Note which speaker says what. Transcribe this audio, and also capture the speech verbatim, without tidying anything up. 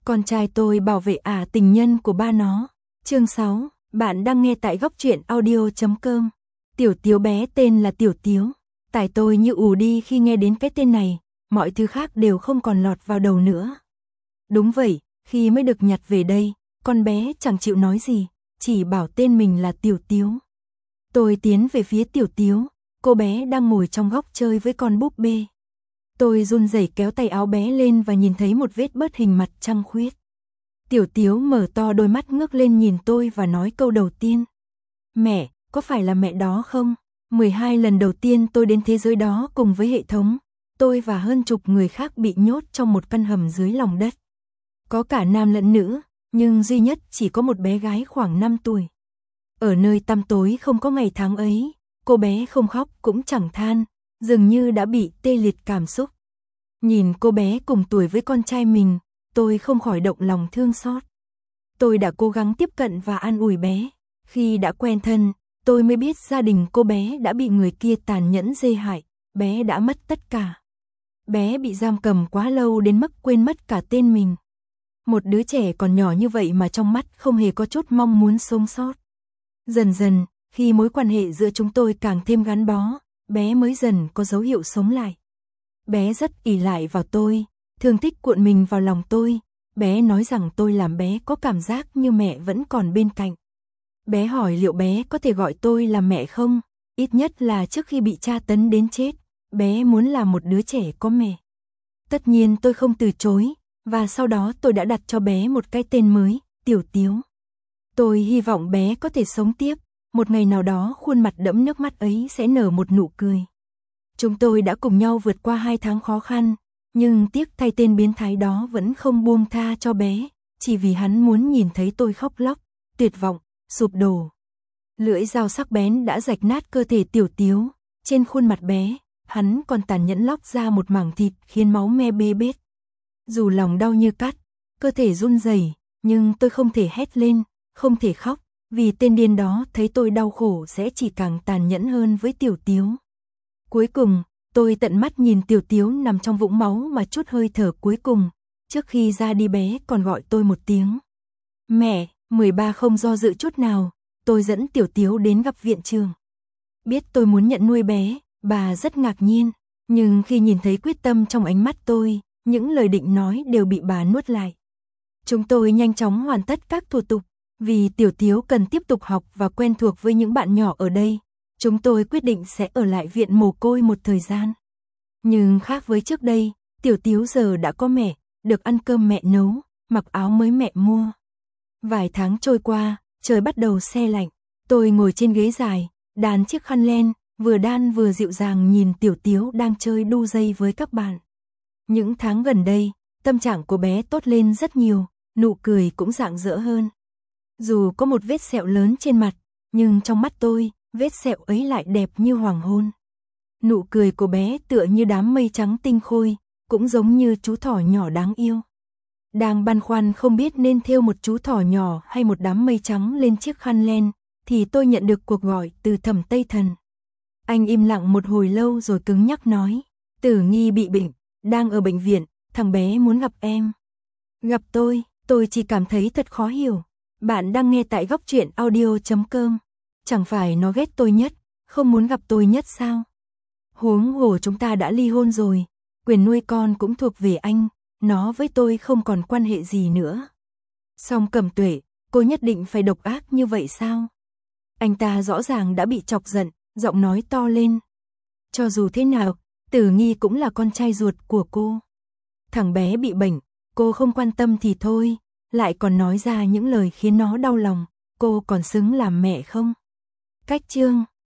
Speaker 1: Con trai tôi bảo vệ ả tình nhân của ba nó. Chương sáu, bạn đang nghe tại góc truyện audio chấm com. Tiểu Tiếu bé tên là Tiểu Tiếu. Tại tôi như ù đi khi nghe đến cái tên này, mọi thứ khác đều không còn lọt vào đầu nữa. Đúng vậy, khi mới được nhặt về đây, con bé chẳng chịu nói gì, chỉ bảo tên mình là Tiểu Tiếu. Tôi tiến về phía Tiểu Tiếu, cô bé đang ngồi trong góc chơi với con búp bê. Tôi run rẩy kéo tay áo bé lên và nhìn thấy một vết bớt hình mặt trăng khuyết. Tiểu Tiếu mở to đôi mắt ngước lên nhìn tôi và nói câu đầu tiên. Mẹ, có phải là mẹ đó không? mười hai lần đầu tiên tôi đến thế giới đó cùng với hệ thống, tôi và hơn chục người khác bị nhốt trong một căn hầm dưới lòng đất. Có cả nam lẫn nữ, nhưng duy nhất chỉ có một bé gái khoảng năm tuổi. Ở nơi tăm tối không có ngày tháng ấy, cô bé không khóc cũng chẳng than, dường như đã bị tê liệt cảm xúc. Nhìn cô bé cùng tuổi với con trai mình, tôi không khỏi động lòng thương xót. Tôi đã cố gắng tiếp cận và an ủi bé. Khi đã quen thân, tôi mới biết gia đình cô bé đã bị người kia tàn nhẫn dê hại, bé đã mất tất cả. Bé bị giam cầm quá lâu đến mức quên mất cả tên mình. Một đứa trẻ còn nhỏ như vậy mà trong mắt không hề có chút mong muốn sống sót. Dần dần, khi mối quan hệ giữa chúng tôi càng thêm gắn bó, bé mới dần có dấu hiệu sống lại. Bé rất ỷ lại vào tôi, thường thích cuộn mình vào lòng tôi. Bé nói rằng tôi làm bé có cảm giác như mẹ vẫn còn bên cạnh. Bé hỏi liệu bé có thể gọi tôi là mẹ không? Ít nhất là trước khi bị tra tấn đến chết, bé muốn là một đứa trẻ có mẹ. Tất nhiên tôi không từ chối, và sau đó tôi đã đặt cho bé một cái tên mới, Tiểu Tiếu. Tôi hy vọng bé có thể sống tiếp, một ngày nào đó khuôn mặt đẫm nước mắt ấy sẽ nở một nụ cười. Chúng tôi đã cùng nhau vượt qua hai tháng khó khăn, nhưng tiếc thay tên biến thái đó vẫn không buông tha cho bé, chỉ vì hắn muốn nhìn thấy tôi khóc lóc, tuyệt vọng, sụp đổ. Lưỡi dao sắc bén đã rạch nát cơ thể Tiểu Tiếu, trên khuôn mặt bé, hắn còn tàn nhẫn lóc ra một mảng thịt khiến máu me bê bết. Dù lòng đau như cắt, cơ thể run rẩy, nhưng tôi không thể hét lên, không thể khóc, vì tên điên đó thấy tôi đau khổ sẽ chỉ càng tàn nhẫn hơn với Tiểu Tiếu. Cuối cùng, tôi tận mắt nhìn Tiểu Tiếu nằm trong vũng máu mà chút hơi thở cuối cùng, trước khi ra đi bé còn gọi tôi một tiếng. Mẹ, mười ba không do dự chút nào, tôi dẫn Tiểu Tiếu đến gặp viện trưởng. Biết tôi muốn nhận nuôi bé, bà rất ngạc nhiên, nhưng khi nhìn thấy quyết tâm trong ánh mắt tôi, những lời định nói đều bị bà nuốt lại. Chúng tôi nhanh chóng hoàn tất các thủ tục, vì Tiểu Tiếu cần tiếp tục học và quen thuộc với những bạn nhỏ ở đây. Chúng tôi quyết định sẽ ở lại viện mồ côi một thời gian. Nhưng khác với trước đây, Tiểu Tiếu giờ đã có mẹ, được ăn cơm mẹ nấu, mặc áo mới mẹ mua. Vài tháng trôi qua, trời bắt đầu se lạnh. Tôi ngồi trên ghế dài, đan chiếc khăn len, vừa đan vừa dịu dàng nhìn Tiểu Tiếu đang chơi đu dây với các bạn. Những tháng gần đây, tâm trạng của bé tốt lên rất nhiều, nụ cười cũng rạng rỡ hơn. Dù có một vết sẹo lớn trên mặt, nhưng trong mắt tôi, vết sẹo ấy lại đẹp như hoàng hôn. Nụ cười của bé tựa như đám mây trắng tinh khôi, cũng giống như chú thỏ nhỏ đáng yêu. Đang băn khoăn không biết nên thêu một chú thỏ nhỏ hay một đám mây trắng lên chiếc khăn len, thì tôi nhận được cuộc gọi từ Thẩm Tây Thần. Anh im lặng một hồi lâu rồi cứng nhắc nói, Tử Nghi bị bệnh, đang ở bệnh viện, thằng bé muốn gặp em. Gặp tôi, tôi chỉ cảm thấy thật khó hiểu. Bạn đang nghe tại góc truyện audio chấm com. Chẳng phải nó ghét tôi nhất, không muốn gặp tôi nhất sao? Huống hồ chúng ta đã ly hôn rồi, quyền nuôi con cũng thuộc về anh, nó với tôi không còn quan hệ gì nữa. Song Cẩm Tuệ, cô nhất định phải độc ác như vậy sao? Anh ta rõ ràng đã bị chọc giận, giọng nói to lên. Cho dù thế nào, Tử Nghi cũng là con trai ruột của cô. Thằng bé bị bệnh, cô không quan tâm thì thôi, lại còn nói ra những lời khiến nó đau lòng, cô còn xứng làm mẹ không? Cách chương